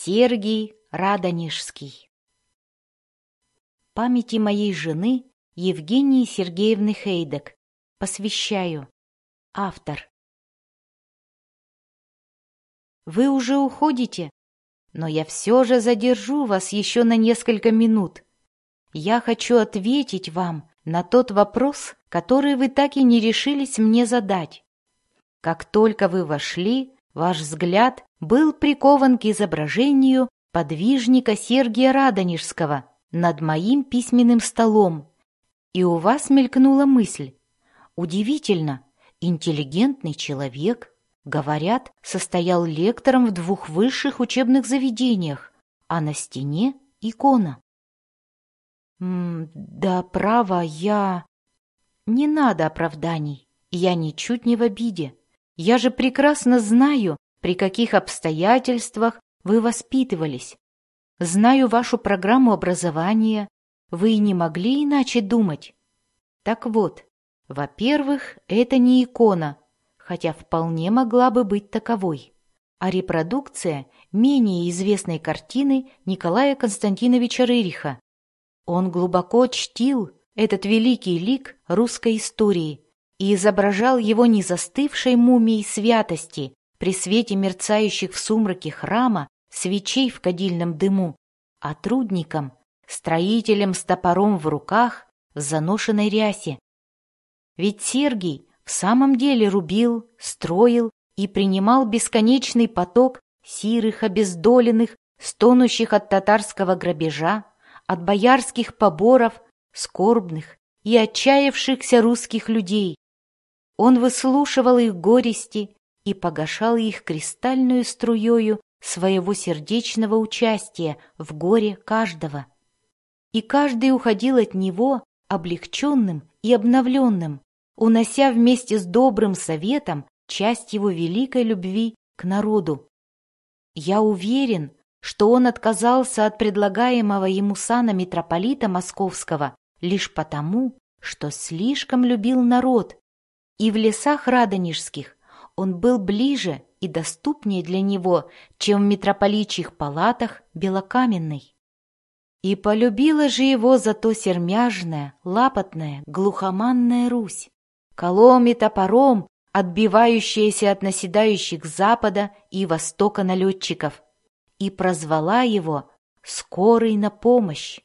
Сергий Радонежский. Памяти моей жены Евгении Сергеевны Хейдек посвящаю. Автор. Вы уже уходите, но я все же задержу вас еще на несколько минут. Я хочу ответить вам на тот вопрос, который вы так и не решились мне задать. Как только вы вошли, ваш взгляд был прикован к изображению подвижника Сергия Радонежского над моим письменным столом, и у вас мелькнула мысль: удивительно, интеллигентный человек, говорят, состоял лектором в 2 высших учебных заведениях, а на стене икона. Да, право, Не надо оправданий, я ничуть не в обиде. Я же прекрасно знаю, при каких обстоятельствах вы воспитывались. Знаю вашу программу образования, вы и не могли иначе думать. Так вот, во-первых, это не икона, хотя вполне могла бы быть таковой, а репродукция менее известной картины Николая Константиновича Рериха. Он глубоко чтил этот великий лик русской истории и изображал его не застывшей мумией святости при свете мерцающих в сумраке храма свечей в кадильном дыму, а трудником, строителем с топором в руках в заношенной рясе. Ведь Сергий в самом деле рубил, строил и принимал бесконечный поток сирых, обездоленных, стонущих от татарского грабежа, от боярских поборов, скорбных и отчаявшихся русских людей. Он выслушивал их горести и погашал их кристальную струею своего сердечного участия в горе каждого. И каждый уходил от него облегченным и обновленным, унося вместе с добрым советом часть его великой любви к народу. Я уверен, что он отказался от предлагаемого ему сана митрополита Московского лишь потому, что слишком любил народ, и в лесах радонежских он был ближе и доступнее для него, чем в митрополичьих палатах Белокаменной. И полюбила же его зато сермяжная, лапотная, глухоманная Русь, колом и топором отбивающаяся от наседающих с запада и востока налетчиков, и прозвала его «Скорый на помощь».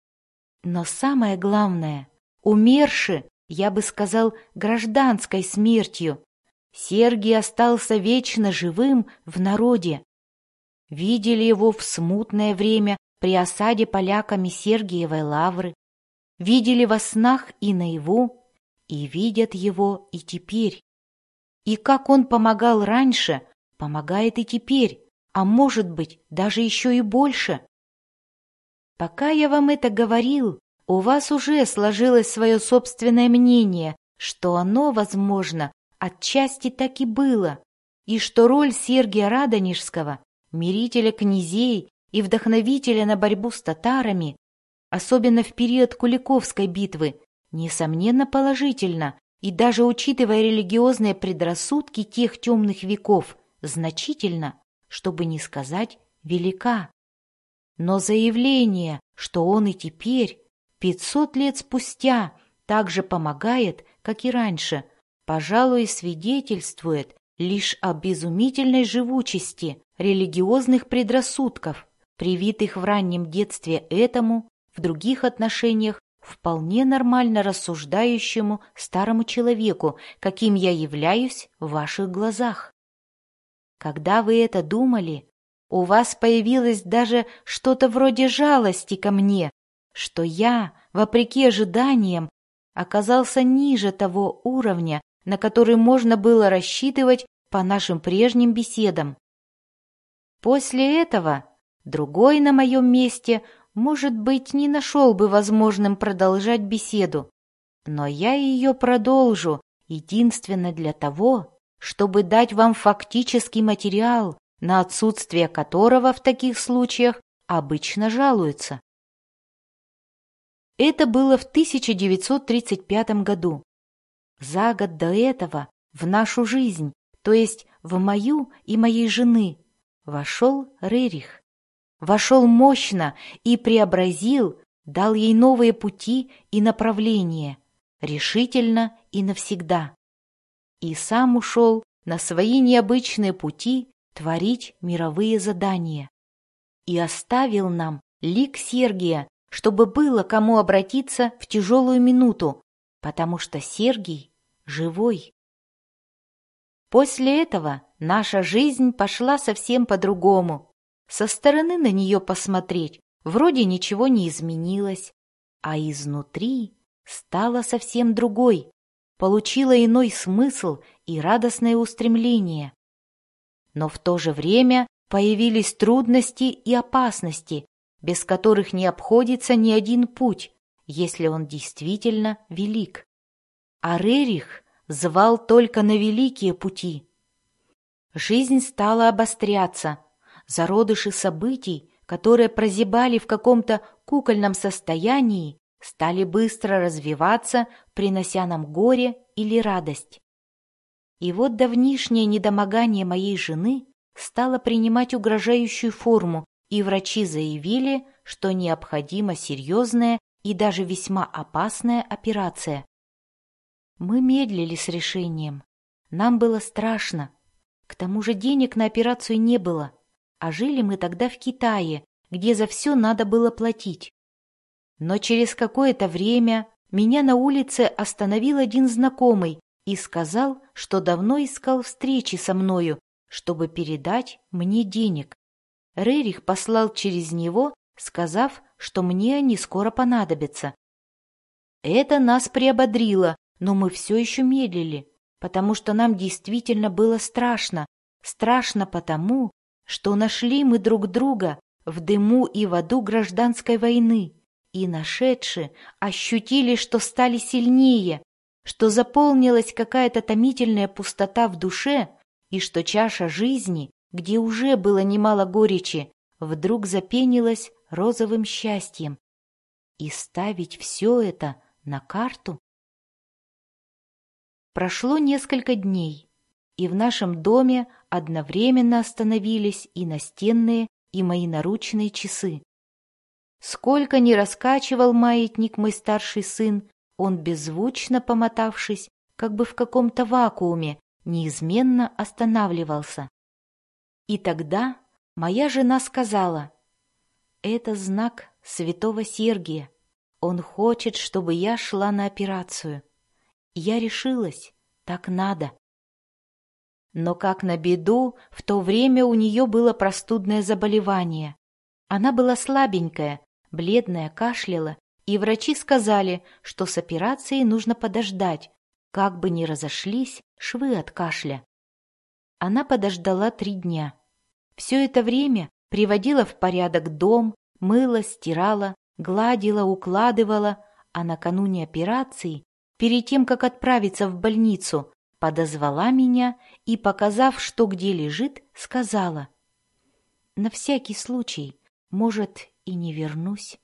Но самое главное, умерши, я бы сказал, гражданской смертью, Сергий остался вечно живым в народе. Видели его в смутное время при осаде поляками Сергиевой лавры, видели во снах и наяву, и видят его и теперь. И как он помогал раньше, помогает и теперь, а может быть, даже еще и больше. Пока я вам это говорил, у вас уже сложилось свое собственное мнение, что оно, возможно, отчасти так и было, и что роль Сергия Радонежского, мирителя князей и вдохновителя на борьбу с татарами, особенно в период Куликовской битвы, несомненно положительна, и даже учитывая религиозные предрассудки тех темных веков, значительно, чтобы не сказать велика. Но заявление, что он и теперь, 500 лет спустя, так же помогает, как и раньше, пожалуй, свидетельствует лишь об изумительной живучести религиозных предрассудков, привитых в раннем детстве этому, в других отношениях, вполне нормально рассуждающему старому человеку, каким я являюсь в ваших глазах. Когда вы это думали, у вас появилось даже что-то вроде жалости ко мне, что я, вопреки ожиданиям, оказался ниже того уровня, на который можно было рассчитывать по нашим прежним беседам. После этого другой на моем месте, может быть, не нашел бы возможным продолжать беседу, но я ее продолжу единственно для того, чтобы дать вам фактический материал, на отсутствие которого в таких случаях обычно жалуются. Это было в 1935 году. За год до этого в нашу жизнь, то есть в мою и моей жены, вошел Рерих. вошел мощно и преобразил, дал ей новые пути и направления, решительно и навсегда. И сам ушел на свои необычные пути творить мировые задания. И оставил нам лик Сергия, чтобы было кому обратиться в тяжелую минуту, потому что Сергий живой. После этого наша жизнь пошла совсем по-другому. Со стороны на нее посмотреть вроде ничего не изменилось, а изнутри стала совсем другой, получила иной смысл и радостное устремление. Но в то же время появились трудности и опасности, без которых не обходится ни один путь, если он действительно велик. А Рерих звал только на великие пути. Жизнь стала обостряться, зародыши событий, которые прозябали в каком-то кукольном состоянии, стали быстро развиваться, принося нам горе или радость. И вот давнишнее недомогание моей жены стало принимать угрожающую форму, и врачи заявили, что необходима серьезная и даже весьма опасная операция. Мы медлили с решением. Нам было страшно. К тому же денег на операцию не было, а жили мы тогда в Китае, где за все надо было платить. Но через какое-то время меня на улице остановил один знакомый и сказал, что давно искал встречи со мною, чтобы передать мне денег. Рерих послал через него, сказав, что мне они скоро понадобятся. Это нас приободрило, но мы все еще медлили, потому что нам действительно было страшно. Страшно потому, что нашли мы друг друга в дыму и в аду гражданской войны, и нашедшие ощутили, что стали сильнее, что заполнилась какая-то томительная пустота в душе, и что чаша жизни, где уже было немало горечи, вдруг запенилась розовым счастьем. И ставить все это на карту? Прошло несколько дней, и в нашем доме одновременно остановились и настенные, и мои наручные часы. Сколько ни раскачивал маятник мой старший сын, он, беззвучно помотавшись, как бы в каком-то вакууме, неизменно останавливался. И тогда моя жена сказала: «Это знак святого Сергия. Он хочет, чтобы я шла на операцию». Я решилась, так надо. Но, как на беду, в то время у нее было простудное заболевание. Она была слабенькая, бледная, кашляла, и врачи сказали, что с операцией нужно подождать, как бы ни разошлись швы от кашля. Она подождала 3 дня. Все это время приводила в порядок дом, мыла, стирала, гладила, укладывала, а накануне операции, перед тем, как отправиться в больницу, подозвала меня и, показав, что где лежит, сказала: «На всякий случай, может, и не вернусь».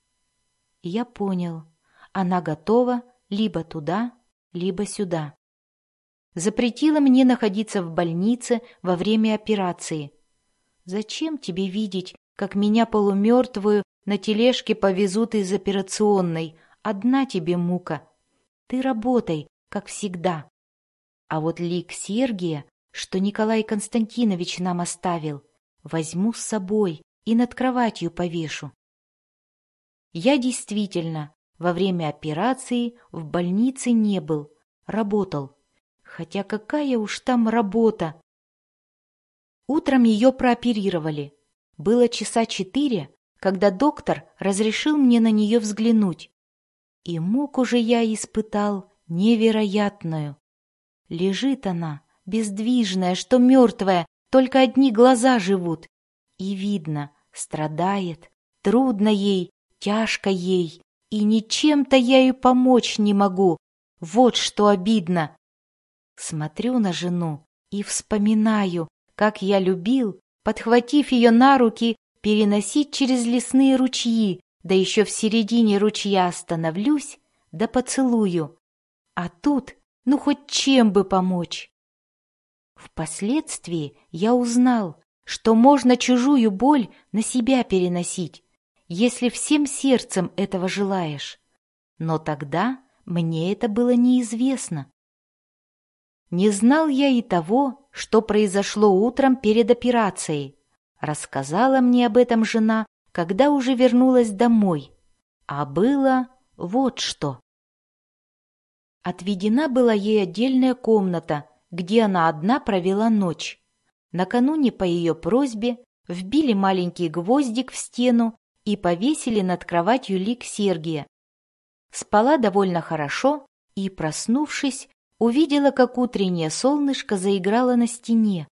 Я понял, она готова либо туда, либо сюда. Запретила мне находиться в больнице во время операции. «Зачем тебе видеть, как меня полумертвую на тележке повезут из операционной? Одна тебе мука. Ты работай, как всегда. А вот лик Сергия, что Николай Константинович нам оставил, возьму с собой и над кроватью повешу». Я действительно во время операции в больнице не был, работал. Хотя какая уж там работа! Утром ее прооперировали. Было часа 4, когда доктор разрешил мне на нее взглянуть. И муку же я испытал невероятную. Лежит она, бездвижная, что мертвая, только одни глаза живут. И видно, страдает, трудно ей, тяжко ей, и ничем-то я ей помочь не могу. Вот что обидно. Смотрю на жену и вспоминаю, как я любил, подхватив ее на руки, переносить через лесные ручьи, да еще в середине ручья остановлюсь, да поцелую. А тут, ну хоть чем бы помочь. Впоследствии я узнал, что можно чужую боль на себя переносить, если всем сердцем этого желаешь. Но тогда мне это было неизвестно. Не знал я и того, что произошло утром перед операцией. Рассказала мне об этом жена, когда уже вернулась домой. А было вот что. Отведена была ей отдельная комната, где она одна провела ночь. Накануне по ее просьбе вбили маленький гвоздик в стену и повесили над кроватью лик Сергия. Спала довольно хорошо и, проснувшись, увидела, как утреннее солнышко заиграло на стене.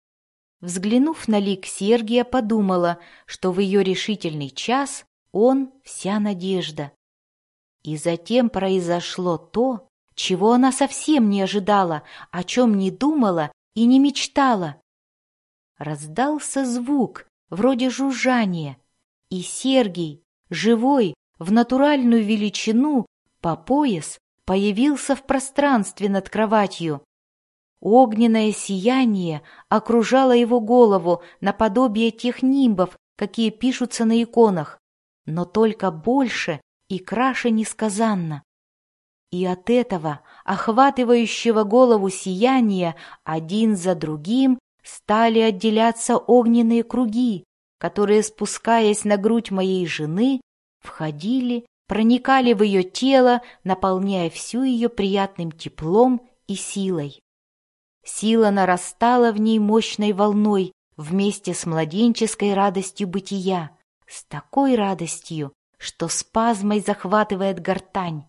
Взглянув на лик Сергия, подумала, что в ее решительный час он — вся надежда. И затем произошло то, чего она совсем не ожидала, о чем не думала и не мечтала. Раздался звук, вроде жужжания, и Сергий, живой, в натуральную величину, по пояс, появился в пространстве над кроватью. Огненное сияние окружало его голову наподобие тех нимбов, какие пишутся на иконах, но только больше и краше несказанно. И от этого охватывающего голову сияния один за другим стали отделяться огненные круги, которые, спускаясь на грудь моей жены, входили, проникали в ее тело, наполняя всю ее приятным теплом и силой. Сила нарастала в ней мощной волной вместе с младенческой радостью бытия, с такой радостью, что спазмой захватывает гортань.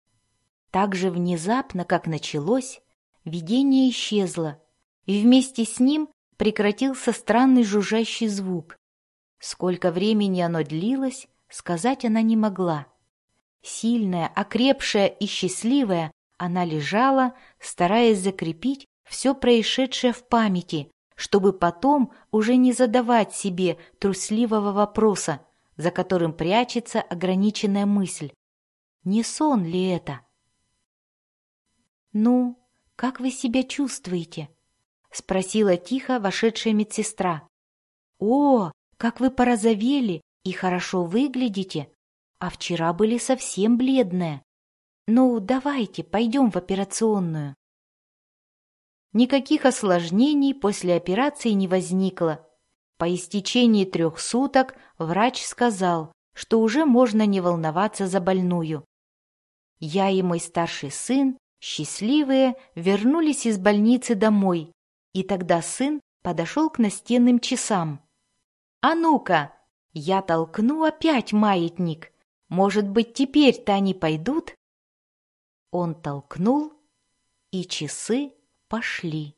Так же внезапно, как началось, видение исчезло, и вместе с ним прекратился странный жужжащий звук. Сколько времени оно длилось, сказать она не могла. Сильная, окрепшая и счастливая, она лежала, стараясь закрепить все происшедшее в памяти, чтобы потом уже не задавать себе трусливого вопроса, за которым прячется ограниченная мысль. Не сон ли это? «Ну, как вы себя чувствуете?» — спросила тихо вошедшая медсестра. «О, как вы порозовели и хорошо выглядите, а вчера были совсем бледная. Ну, давайте, пойдем в операционную». Никаких осложнений после операции не возникло. По истечении 3 суток врач сказал, что уже можно не волноваться за больную. Я и мой старший сын, счастливые, вернулись из больницы домой, и тогда сын подошел к настенным часам. «А ну-ка, я толкну опять маятник. Может быть, теперь-то они пойдут?» Он толкнул, и часы пошли.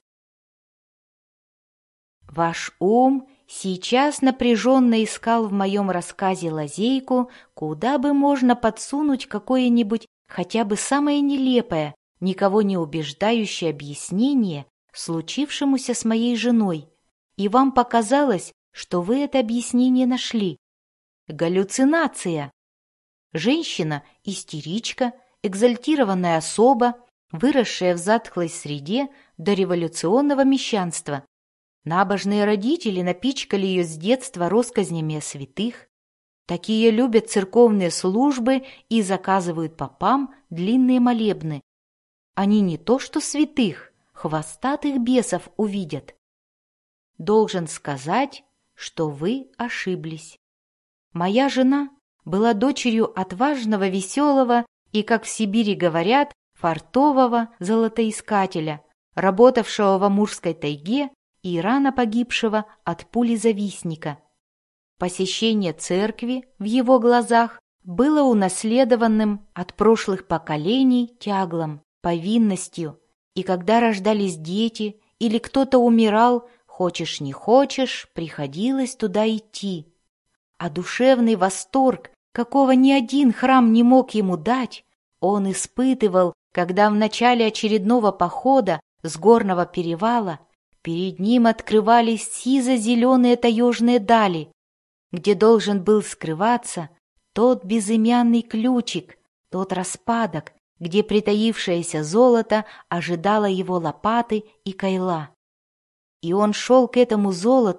Ваш ум сейчас напряженно искал в моем рассказе лазейку, куда бы можно подсунуть какое-нибудь хотя бы самое нелепое, никого не убеждающее объяснение случившемуся с моей женой, и вам показалось, что вы это объяснение нашли. Галлюцинация. Женщина – истеричка, экзальтированная особа, выросшая в затхлой среде дореволюционного мещанства. Набожные родители напичкали ее с детства россказнями о святых. Такие любят церковные службы и заказывают попам длинные молебны. Они не то что святых, хвостатых бесов увидят. Должен сказать, что вы ошиблись. Моя жена была дочерью отважного, веселого и, как в Сибири говорят, фартового золотоискателя, работавшего в Амурской тайге и рано погибшего от пули завистника. Посещение церкви в его глазах было унаследованным от прошлых поколений тяглом, повинностью, и когда рождались дети или кто-то умирал, хочешь не хочешь, приходилось туда идти. А душевный восторг, какого ни один храм не мог ему дать, он испытывал, когда в начале очередного похода с горного перевала перед ним открывались сизо-зеленые таежные дали, где должен был скрываться тот безымянный ключик, тот распадок, где притаившееся золото ожидало его лопаты и кайла. И он шел к этому золоту,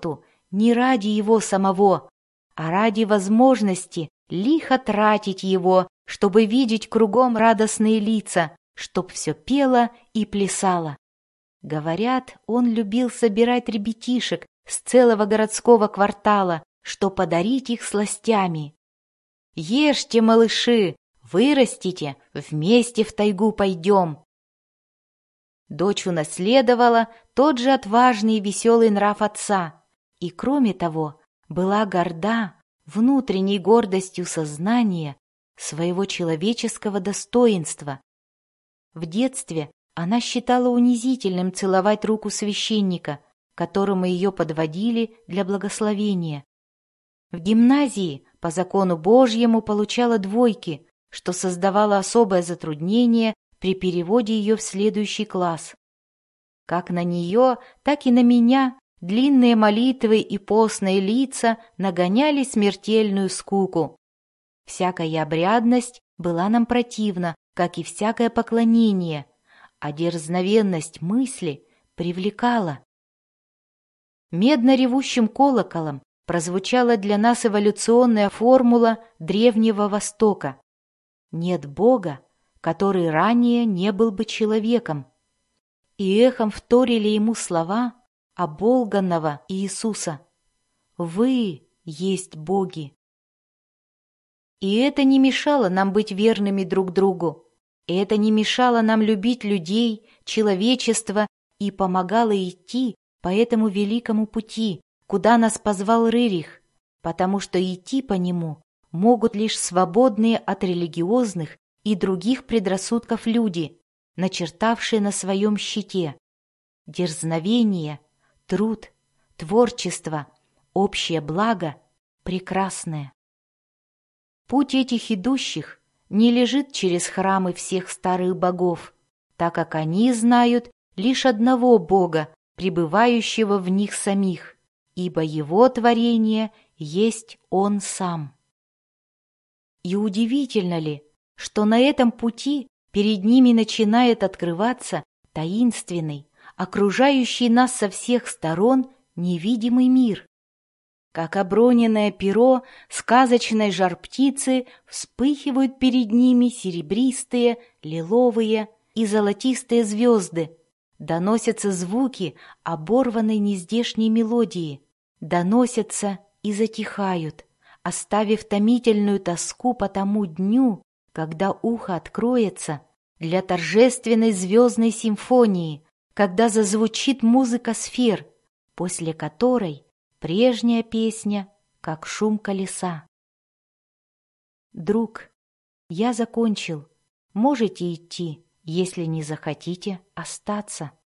не ради его самого, а ради возможности лихо тратить его, чтобы видеть кругом радостные лица, чтоб все пело и плясало. Говорят, он любил собирать ребятишек с целого городского квартала, что подарить их сластями. «Ешьте, малыши, вырастите, вместе в тайгу пойдем». Дочь унаследовала тот же отважный и веселый нрав отца, и, кроме того, была горда внутренней гордостью сознания своего человеческого достоинства. В детстве она считала унизительным целовать руку священника, к которому ее подводили для благословения. В гимназии по закону Божьему получала двойки, что создавало особое затруднение при переводе ее в следующий класс. Как на нее, так и на меня длинные молитвы и постные лица нагоняли смертельную скуку. Всякая обрядность была нам противна, как и всякое поклонение, а дерзновенность мысли привлекала. Медно ревущим колоколом прозвучала для нас эволюционная формула Древнего Востока. Нет Бога, который ранее не был бы человеком. И эхом вторили ему слова оболганного Иисуса: «Вы есть боги». И это не мешало нам быть верными друг другу. Это не мешало нам любить людей, человечество и помогало идти по этому великому пути, куда нас позвал Рерих, потому что идти по нему могут лишь свободные от религиозных и других предрассудков люди, начертавшие на своем щите: дерзновение, труд, творчество, общее благо, прекрасное. Путь этих идущих не лежит через храмы всех старых богов, так как они знают лишь одного Бога, пребывающего в них самих, ибо его творение есть Он сам. И удивительно ли, что на этом пути перед ними начинает открываться таинственный, окружающий нас со всех сторон невидимый мир. Как оброненное перо сказочной жар-птицы вспыхивают перед ними серебристые, лиловые и золотистые звезды, доносятся звуки оборванной нездешней мелодии, доносятся и затихают, оставив томительную тоску по тому дню, когда ухо откроется для торжественной звездной симфонии, когда зазвучит музыка сфер, после которой прежняя песня, как шум колеса. Друг, я закончил. Можете идти, если не захотите остаться.